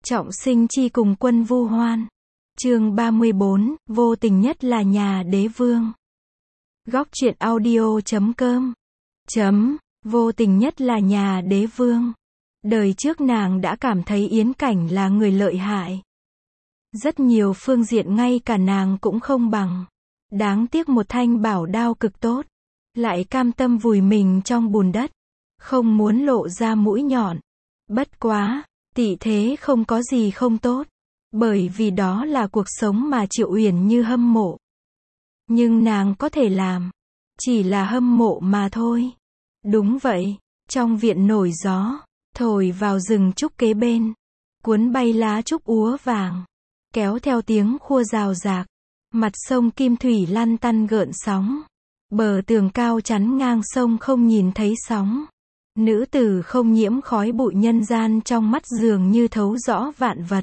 Trọng sinh chi cùng quân vu hoan. Chương 34, vô tình nhất là nhà đế vương. Góc truyện audio.com. Vô tình nhất là nhà đế vương. Đời trước nàng đã cảm thấy Yến Cảnh là người lợi hại. Rất nhiều phương diện ngay cả nàng cũng không bằng. Đáng tiếc một thanh bảo đao cực tốt. Lại cam tâm vùi mình trong bùn đất. Không muốn lộ ra mũi nhọn. Bất quá, tị thế không có gì không tốt. Bởi vì đó là cuộc sống mà Triệu Uyển Như hâm mộ. Nhưng nàng có thể làm. Chỉ là hâm mộ mà thôi. Đúng vậy, trong viện nổi gió, thổi vào rừng trúc kế bên. Cuốn bay lá trúc úa vàng. Kéo theo tiếng khua rào rạc. Mặt sông Kim Thủy lăn tăn gợn sóng. Bờ tường cao chắn ngang sông không nhìn thấy sóng. Nữ tử không nhiễm khói bụi nhân gian trong mắt dường như thấu rõ vạn vật.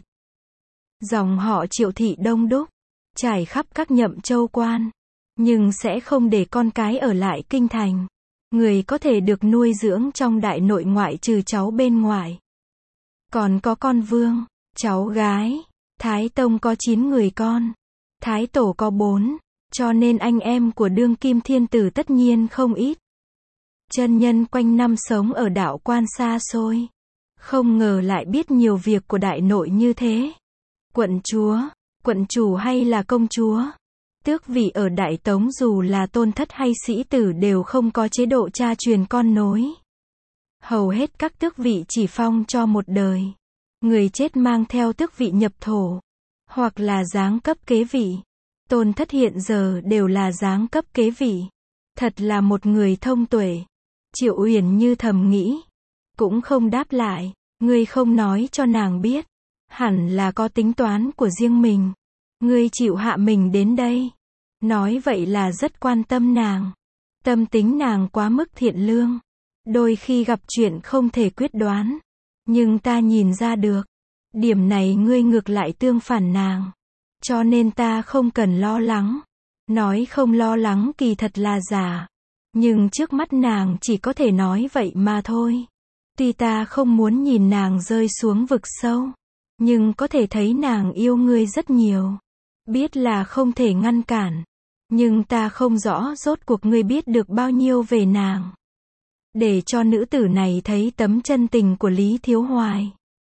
Dòng họ Triệu thị đông đúc, trải khắp các nhậm châu quan, nhưng sẽ không để con cái ở lại kinh thành. Người có thể được nuôi dưỡng trong đại nội ngoại trừ cháu bên ngoài. Còn có con vương, cháu gái, Thái Tông có 9 người con, Thái Tổ có 4, cho nên anh em của đương kim thiên tử tất nhiên không ít. Chân nhân quanh năm sống ở đạo quan xa xôi. Không ngờ lại biết nhiều việc của đại nội như thế. Quận chúa, quận chủ hay là công chúa. Tước vị ở Đại Tống dù là tôn thất hay sĩ tử đều không có chế độ cha truyền con nối. Hầu hết các tước vị chỉ phong cho một đời. Người chết mang theo tước vị nhập thổ. Hoặc là giáng cấp kế vị. Tôn thất hiện giờ đều là giáng cấp kế vị. Thật là một người thông tuệ. Triệu Uyển Như thầm nghĩ. Cũng không đáp lại. Ngươi không nói cho nàng biết. Hẳn là có tính toán của riêng mình. Ngươi chịu hạ mình đến đây. Nói vậy là rất quan tâm nàng. Tâm tính nàng quá mức thiện lương. Đôi khi gặp chuyện không thể quyết đoán. Nhưng ta nhìn ra được. Điểm này ngươi ngược lại tương phản nàng. Cho nên ta không cần lo lắng. Nói không lo lắng kỳ thật là giả. Nhưng trước mắt nàng chỉ có thể nói vậy mà thôi. Tuy ta không muốn nhìn nàng rơi xuống vực sâu. Nhưng có thể thấy nàng yêu ngươi rất nhiều. Biết là không thể ngăn cản. Nhưng ta không rõ rốt cuộc ngươi biết được bao nhiêu về nàng. Để cho nữ tử này thấy tấm chân tình của Lý Thiếu Hoài.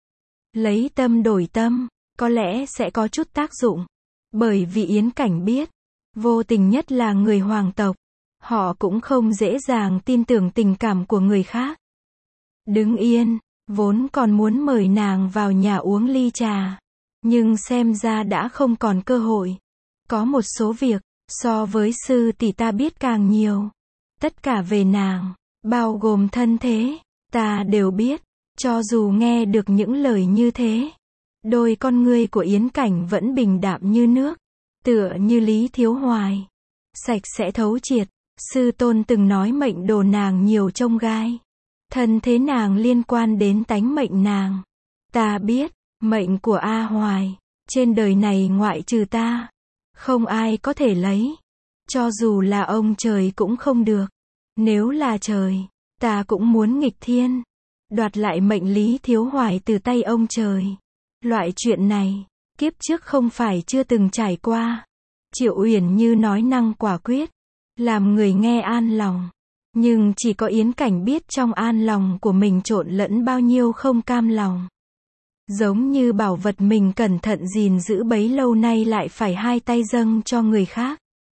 Lấy tâm đổi tâm, có lẽ sẽ có chút tác dụng. Bởi vì Yến Cảnh biết, vô tình nhất là người hoàng tộc. Họ cũng không dễ dàng tin tưởng tình cảm của người khác. Đứng yên, vốn còn muốn mời nàng vào nhà uống ly trà. Nhưng xem ra đã không còn cơ hội. Có một số việc, so với sư tỷ ta biết càng nhiều. Tất cả về nàng, bao gồm thân thế, ta đều biết. Cho dù nghe được những lời như thế, đôi con ngươi của Yến Cảnh vẫn bình đạm như nước. Tựa như Lý Thiếu Hoài. Sạch sẽ thấu triệt. Sư tôn từng nói mệnh đồ nàng nhiều chông gai. Thân thế nàng liên quan đến tánh mệnh nàng. Ta biết, mệnh của A Hoài, trên đời này ngoại trừ ta, không ai có thể lấy. Cho dù là ông trời cũng không được. Nếu là trời, ta cũng muốn nghịch thiên. Đoạt lại mệnh Lý Thiếu Hoài từ tay ông trời. Loại chuyện này, kiếp trước không phải chưa từng trải qua. Triệu Uyển Như nói năng quả quyết. Làm người nghe an lòng. Nhưng chỉ có Yến Cảnh biết trong an lòng của mình trộn lẫn bao nhiêu không cam lòng. Giống như bảo vật mình cẩn thận gìn giữ bấy lâu nay lại phải hai tay dâng cho người khác.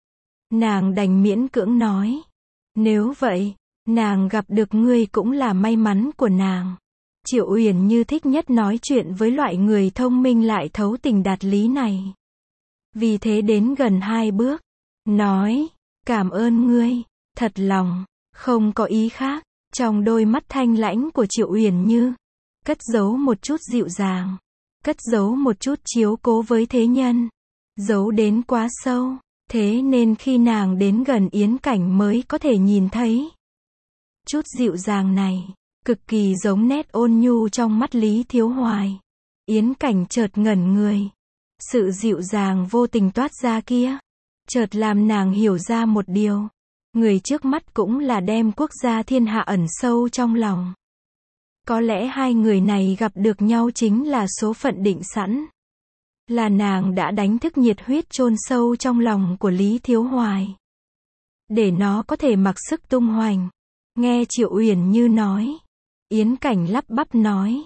Nàng đành miễn cưỡng nói. Nếu vậy, nàng gặp được ngươi cũng là may mắn của nàng. Triệu Uyển Như thích nhất nói chuyện với loại người thông minh lại thấu tình đạt lý này. Vì thế đến gần 2 bước. Nói, cảm ơn ngươi, thật lòng, không có ý khác. Trong đôi mắt thanh lãnh của Triệu Uyển Như, cất giấu một chút dịu dàng. Cất giấu một chút chiếu cố với thế nhân. Giấu đến quá sâu. Thế nên khi nàng đến gần Yến Cảnh mới có thể nhìn thấy. Chút dịu dàng này, cực kỳ giống nét ôn nhu trong mắt Lý Thiếu Hoài. Yến Cảnh chợt ngẩn người. Sự dịu dàng vô tình toát ra kia, chợt làm nàng hiểu ra một điều. Người trước mắt cũng là đem quốc gia thiên hạ ẩn sâu trong lòng. Có lẽ hai người này gặp được nhau chính là số phận định sẵn. Là nàng đã đánh thức nhiệt huyết chôn sâu trong lòng của Lý Thiếu Hoài. Để nó có thể mặc sức tung hoành. Nghe Triệu Uyển Như nói. Yến Cảnh lắp bắp nói.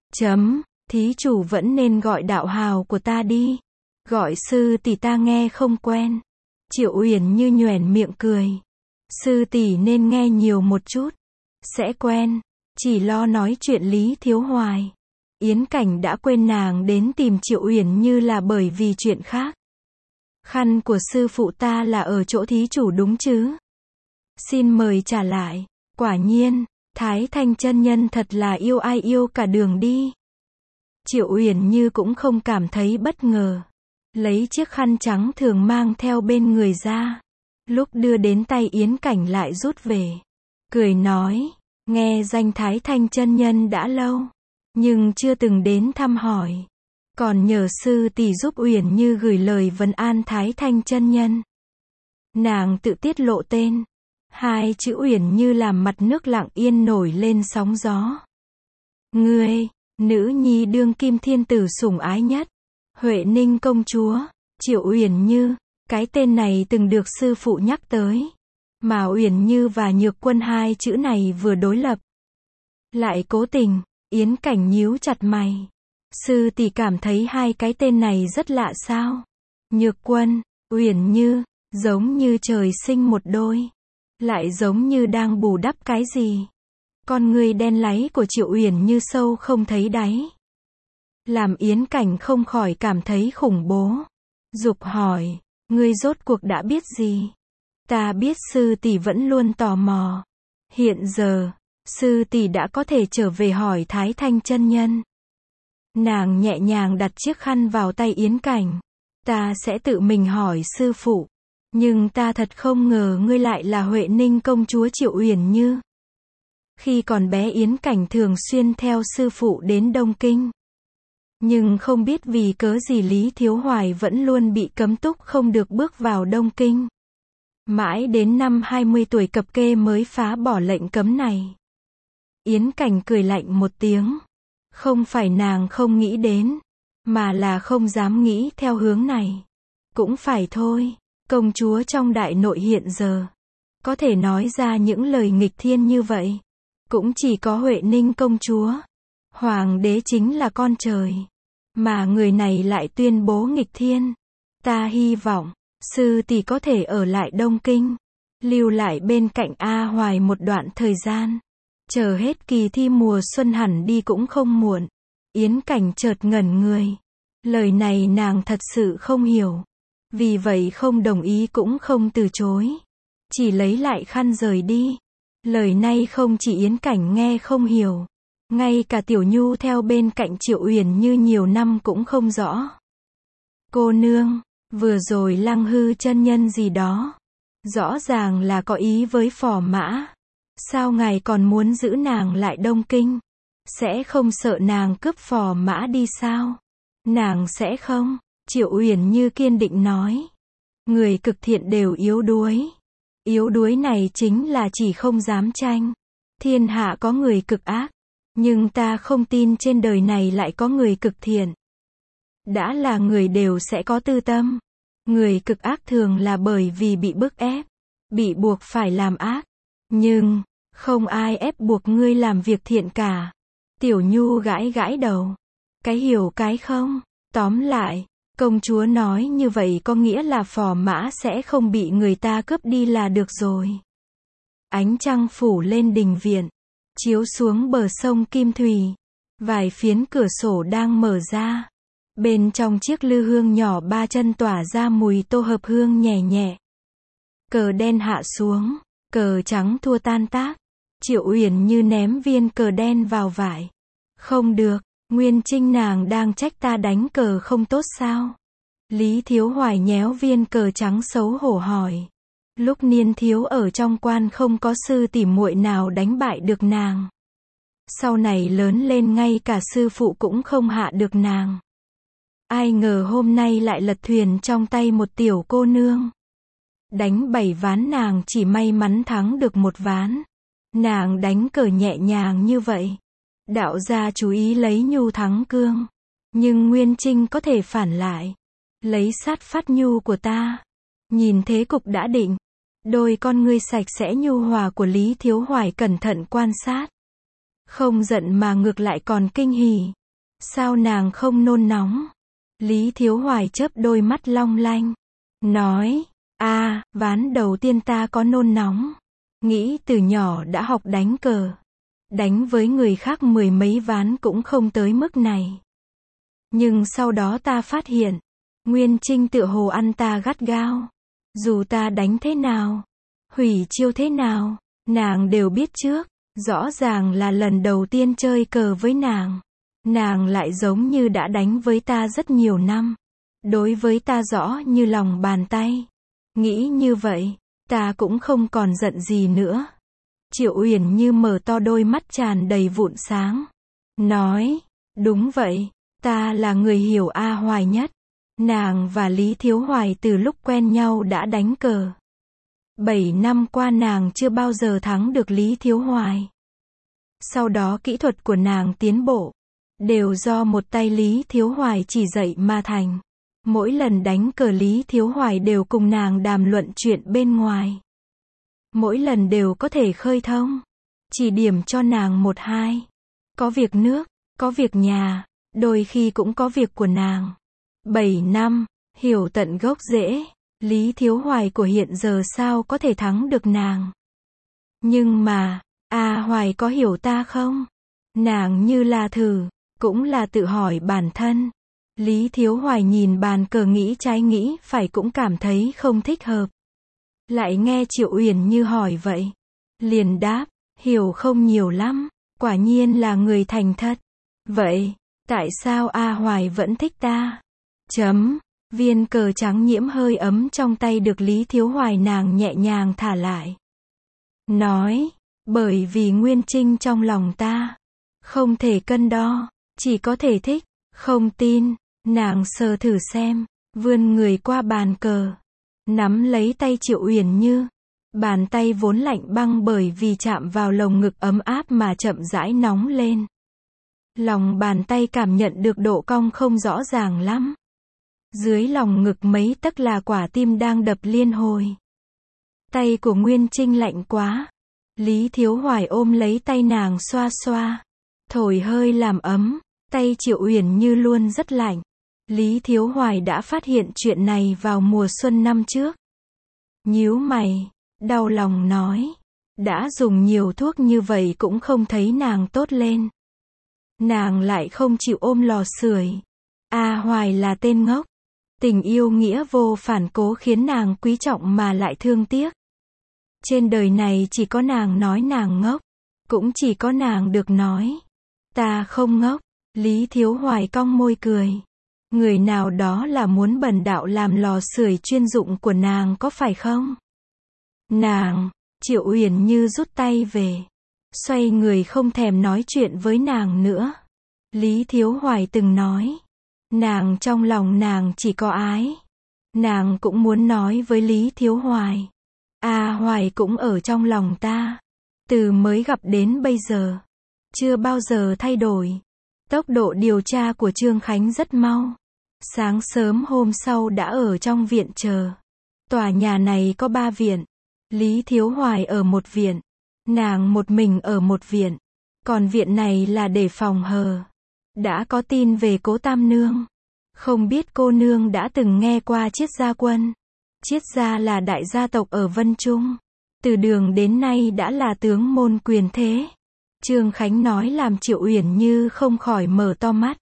Thí chủ vẫn nên gọi đạo hào của ta đi. Gọi sư tỷ ta nghe không quen. Triệu Uyển Như nhoẻn miệng cười. Sư tỷ nên nghe nhiều một chút. Sẽ quen. Chỉ lo nói chuyện Lý Thiếu Hoài. Yến Cảnh đã quên nàng đến tìm Triệu Uyển Như là bởi vì chuyện khác. Khăn của sư phụ ta là ở chỗ thí chủ đúng chứ? Xin mời trả lại. Quả nhiên, Thái Thanh chân nhân thật là yêu ai yêu cả đường đi. Triệu Uyển Như cũng không cảm thấy bất ngờ. Lấy chiếc khăn trắng thường mang theo bên người ra. Lúc đưa đến tay Yến Cảnh lại rút về. Cười nói, nghe danh Thái Thanh chân nhân đã lâu. Nhưng chưa từng đến thăm hỏi. Còn nhờ sư tỷ giúp Uyển Như gửi lời vấn an Thái Thanh chân nhân. Nàng tự tiết lộ tên. Hai chữ Uyển Như làm mặt nước lặng yên nổi lên sóng gió. Ngươi, nữ nhi đương kim thiên tử sủng ái nhất. Huệ Ninh công chúa, Triệu Uyển Như, cái tên này từng được sư phụ nhắc tới. Mà Uyển Như và Nhược Quân hai chữ này vừa đối lập. Lại cố tình, Yến Cảnh nhíu chặt mày. Sư tỷ cảm thấy hai cái tên này rất lạ sao? Nhược Quân, Uyển Như, giống như trời sinh một đôi. Lại giống như đang bù đắp cái gì? Con người đen láy của Triệu Uyển Như sâu không thấy đáy. Làm Yến Cảnh không khỏi cảm thấy khủng bố. Dục hỏi, ngươi rốt cuộc đã biết gì? Ta biết sư tỷ vẫn luôn tò mò. Hiện giờ, sư tỷ đã có thể trở về hỏi Thái Thanh chân nhân. Nàng nhẹ nhàng đặt chiếc khăn vào tay Yến Cảnh. Ta sẽ tự mình hỏi sư phụ. Nhưng ta thật không ngờ ngươi lại là Huệ Ninh công chúa Triệu Uyển Như. Khi còn bé Yến Cảnh thường xuyên theo sư phụ đến Đông Kinh. Nhưng không biết vì cớ gì Lý Thiếu Hoài vẫn luôn bị cấm túc không được bước vào Đông Kinh. Mãi đến năm 20 tuổi cập kê mới phá bỏ lệnh cấm này. Yến Cảnh cười lạnh một tiếng. Không phải nàng không nghĩ đến, mà là không dám nghĩ theo hướng này. Cũng phải thôi, công chúa trong đại nội hiện giờ, có thể nói ra những lời nghịch thiên như vậy. Cũng chỉ có Huệ Ninh công chúa. Hoàng đế chính là con trời. Mà người này lại tuyên bố nghịch thiên. Ta hy vọng, sư tỷ có thể ở lại Đông Kinh. Lưu lại bên cạnh A Hoài một đoạn thời gian. Chờ hết kỳ thi mùa xuân hẳn đi cũng không muộn. Yến Cảnh chợt ngẩn người. Lời này nàng thật sự không hiểu. Vì vậy không đồng ý cũng không từ chối. Chỉ lấy lại khăn rời đi. Lời này không chỉ Yến Cảnh nghe không hiểu. Ngay cả Tiểu Nhu theo bên cạnh Triệu Uyển Như nhiều năm cũng không rõ. Cô nương, vừa rồi Lăng Hư chân nhân gì đó. Rõ ràng là có ý với Phò Mã. Sao ngài còn muốn giữ nàng lại Đông Kinh? Sẽ không sợ nàng cướp Phò Mã đi sao? Nàng sẽ không, Triệu Uyển Như kiên định nói. Người cực thiện đều yếu đuối. Yếu đuối này chính là chỉ không dám tranh. Thiên hạ có người cực ác. Nhưng ta không tin trên đời này lại có người cực thiện. Đã là người đều sẽ có tư tâm. Người cực ác thường là bởi vì bị bức ép. Bị buộc phải làm ác. Nhưng, không ai ép buộc ngươi làm việc thiện cả. Tiểu Nhu gãi gãi đầu. Cái hiểu cái không. Tóm lại, công chúa nói như vậy có nghĩa là Phò Mã sẽ không bị người ta cướp đi là được rồi. Ánh trăng phủ lên đình viện. Chiếu xuống bờ sông Kim Thủy. Vài phiến cửa sổ đang mở ra. Bên trong chiếc lư hương nhỏ ba chân tỏa ra mùi tô hợp hương nhẹ nhẹ. Cờ đen hạ xuống. Cờ trắng thua tan tác. Triệu Uyển Như ném viên cờ đen vào vải. Không được, Nguyên Trinh nàng đang trách ta đánh cờ không tốt sao? Lý Thiếu Hoài nhéo viên cờ trắng xấu hổ hỏi. Lúc niên thiếu ở trong quan không có sư tỷ muội nào đánh bại được nàng. Sau này lớn lên ngay cả sư phụ cũng không hạ được nàng. Ai ngờ hôm nay lại lật thuyền trong tay một tiểu cô nương. Đánh 7 ván nàng chỉ may mắn thắng được 1 ván. Nàng đánh cờ nhẹ nhàng như vậy. Đạo gia chú ý lấy nhu thắng cương. Nhưng Nguyên Trinh có thể phản lại. Lấy sát phát nhu của ta. Nhìn thế cục đã định. Đôi con ngươi sạch sẽ nhu hòa của Lý Thiếu Hoài cẩn thận quan sát. Không giận mà ngược lại còn kinh hỉ. Sao nàng không nôn nóng? Lý Thiếu Hoài chớp đôi mắt long lanh. Nói, ván đầu tiên ta có nôn nóng. Nghĩ từ nhỏ đã học đánh cờ. Đánh với người khác 10 mấy ván cũng không tới mức này. Nhưng sau đó ta phát hiện, Nguyên Trinh tựa hồ ăn ta gắt gao. Dù ta đánh thế nào, hủy chiêu thế nào, nàng đều biết trước. Rõ ràng là lần đầu tiên chơi cờ với nàng. Nàng lại giống như đã đánh với ta rất nhiều năm. Đối với ta rõ như lòng bàn tay. Nghĩ như vậy, ta cũng không còn giận gì nữa. Triệu Uyển Như mở to đôi mắt tràn đầy vụn sáng. Nói, đúng vậy, ta là người hiểu A Hoài nhất. Nàng và Lý Thiếu Hoài từ lúc quen nhau đã đánh cờ. 7 năm qua nàng chưa bao giờ thắng được Lý Thiếu Hoài. Sau đó kỹ thuật của nàng tiến bộ. Đều do một tay Lý Thiếu Hoài chỉ dạy mà thành. Mỗi lần đánh cờ Lý Thiếu Hoài đều cùng nàng đàm luận chuyện bên ngoài. Mỗi lần đều có thể khơi thông. Chỉ điểm cho nàng 1-2. Có việc nước, có việc nhà, đôi khi cũng có việc của nàng. 7 năm, hiểu tận gốc rễ. Lý Thiếu Hoài của hiện giờ sao có thể thắng được nàng. Nhưng mà, Hoài có hiểu ta không? Nàng như là thử, cũng là tự hỏi bản thân. Lý Thiếu Hoài nhìn bàn cờ nghĩ trái nghĩ phải cũng cảm thấy không thích hợp. Lại nghe Triệu Uyển Như hỏi vậy. Liền đáp, hiểu không nhiều lắm, quả nhiên là người thành thật. Vậy, tại sao Hoài vẫn thích ta? Viên cờ trắng nhiễm hơi ấm trong tay được Lý Thiếu Hoài nàng nhẹ nhàng thả lại. Nói, bởi vì Nguyên Trinh trong lòng ta. Không thể cân đo, chỉ có thể thích. Không tin, nàng sờ thử xem, vươn người qua bàn cờ. Nắm lấy tay Triệu Uyển Như. Bàn tay vốn lạnh băng bởi vì chạm vào lồng ngực ấm áp mà chậm rãi nóng lên. Lòng bàn tay cảm nhận được độ cong không rõ ràng lắm. Dưới lòng ngực mấy tấc là quả tim đang đập liên hồi. Tay của Nguyên Trinh lạnh quá. Lý Thiếu Hoài ôm lấy tay nàng xoa xoa. Thổi hơi làm ấm. Tay Triệu Uyển Như luôn rất lạnh. Lý Thiếu Hoài đã phát hiện chuyện này vào mùa xuân năm trước. Nhíu mày, đau lòng nói. Đã dùng nhiều thuốc như vậy cũng không thấy nàng tốt lên. Nàng lại không chịu ôm lò sưởi. Hoài là tên ngốc. Tình yêu nghĩa vô phản cố khiến nàng quý trọng mà lại thương tiếc. Trên đời này chỉ có nàng nói nàng ngốc. Cũng chỉ có nàng được nói. Ta không ngốc. Lý Thiếu Hoài cong môi cười. Người nào đó là muốn bần đạo làm lò sưởi chuyên dụng của nàng có phải không? Nàng, Triệu Uyển Như rút tay về. Xoay người không thèm nói chuyện với nàng nữa. Lý Thiếu Hoài từng nói. Nàng trong lòng nàng chỉ có ái. Nàng cũng muốn nói với Lý Thiếu Hoài. Hoài cũng ở trong lòng ta. Từ mới gặp đến bây giờ. Chưa bao giờ thay đổi. Tốc độ điều tra của Trương Khánh rất mau. Sáng sớm hôm sau đã ở trong viện chờ. Tòa nhà này có 3 viện. Lý Thiếu Hoài ở một viện. Nàng một mình ở một viện. Còn viện này là để phòng hờ. Đã có tin về Cố Tam Nương. Không biết cô nương đã từng nghe qua Triết Gia Quân. Triết Gia là đại gia tộc ở Vân Trung. Từ đường đến nay đã là tướng môn quyền thế. Trương Khánh nói làm Triệu Uyển Như không khỏi mở to mắt.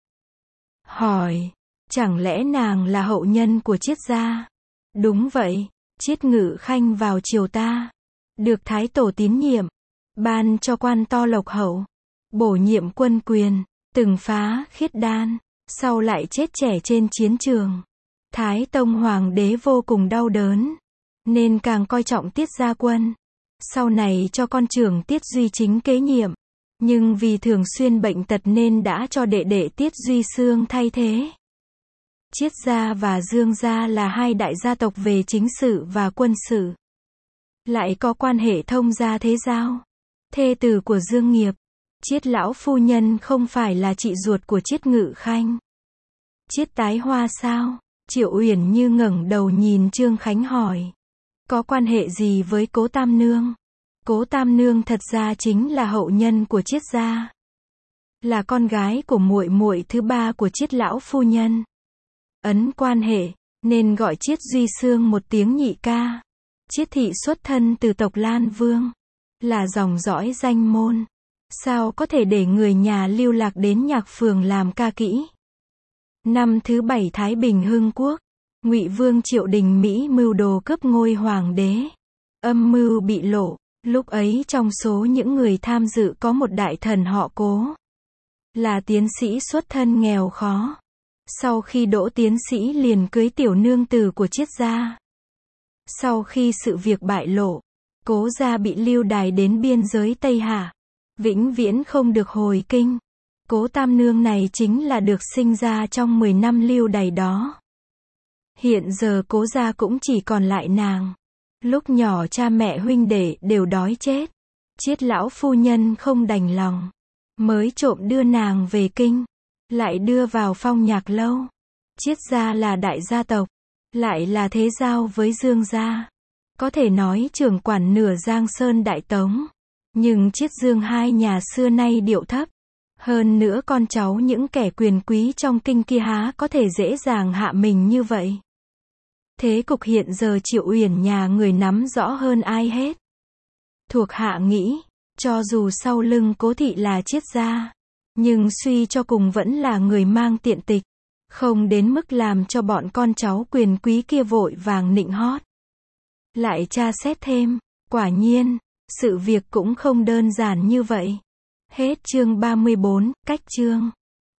Hỏi, chẳng lẽ nàng là hậu nhân của Triết Gia? Đúng vậy, Triết Ngự Khanh vào triều ta. Được Thái Tổ tín nhiệm. Ban cho quan to lộc hậu. Bổ nhiệm quân quyền. Từng phá khiết đan. Sau lại chết trẻ trên chiến trường. Thái Tông Hoàng đế vô cùng đau đớn. Nên càng coi trọng Tiết Gia Quân. Sau này cho con trưởng Tiết Duy Chính kế nhiệm. Nhưng vì thường xuyên bệnh tật nên đã cho đệ đệ Tiết Duy Xương thay thế. Triết Gia và Dương Gia là hai đại gia tộc về chính sự và quân sự. Lại có quan hệ thông gia thế giao. Thê tử của Dương Nghiệp. Chiết lão phu nhân không phải là chị ruột của Chiết Ngự Khanh. Chiết Tái Hoa sao? Triệu Uyển Như ngẩng đầu nhìn Trương Khánh hỏi. Có quan hệ gì với Cố Tam Nương? Cố Tam Nương thật ra chính là hậu nhân của Chiết gia. Là con gái của muội muội thứ ba của Chiết lão phu nhân. Ấn quan hệ, nên gọi Chiết Duy Xương một tiếng nhị ca. Chiết thị xuất thân từ tộc Lan Vương. Là dòng dõi danh môn. Sao có thể để người nhà lưu lạc đến Nhạc Phường làm ca kỹ? Năm thứ 7 Thái Bình Hưng Quốc, Ngụy Vương Triệu Đình Mỹ mưu đồ cướp ngôi hoàng đế. Âm mưu bị lộ, lúc ấy trong số những người tham dự có một đại thần họ Cố. Là tiến sĩ xuất thân nghèo khó. Sau khi đỗ tiến sĩ liền cưới tiểu nương tử của Chiết gia. Sau khi sự việc bại lộ, Cố gia bị lưu đày đến biên giới Tây Hạ. Vĩnh viễn không được hồi kinh. Cố Tam Nương này chính là được sinh ra trong 10 năm lưu đày đó. Hiện giờ Cố gia cũng chỉ còn lại nàng. Lúc nhỏ cha mẹ huynh đệ đều đói chết. Chiết lão phu nhân không đành lòng. Mới trộm đưa nàng về kinh. Lại đưa vào Phong Nhạc lâu. Chiết gia là đại gia tộc. Lại là thế giao với Dương gia. Có thể nói trưởng quản nửa Giang Sơn Đại Tống. Nhưng Chiết Dương hai nhà xưa nay điệu thấp. Hơn nữa con cháu những kẻ quyền quý trong kinh kia há có thể dễ dàng hạ mình như vậy. Thế cục hiện giờ Triệu Uyển nhà người nắm rõ hơn ai hết. Thuộc hạ nghĩ, cho dù sau lưng Cố thị là Chiết gia, nhưng suy cho cùng vẫn là người mang tiện tịch. Không đến mức làm cho bọn con cháu quyền quý kia vội vàng nịnh hót. Lại tra xét thêm, quả nhiên, sự việc cũng không đơn giản như vậy. Hết chương 34, cách chương.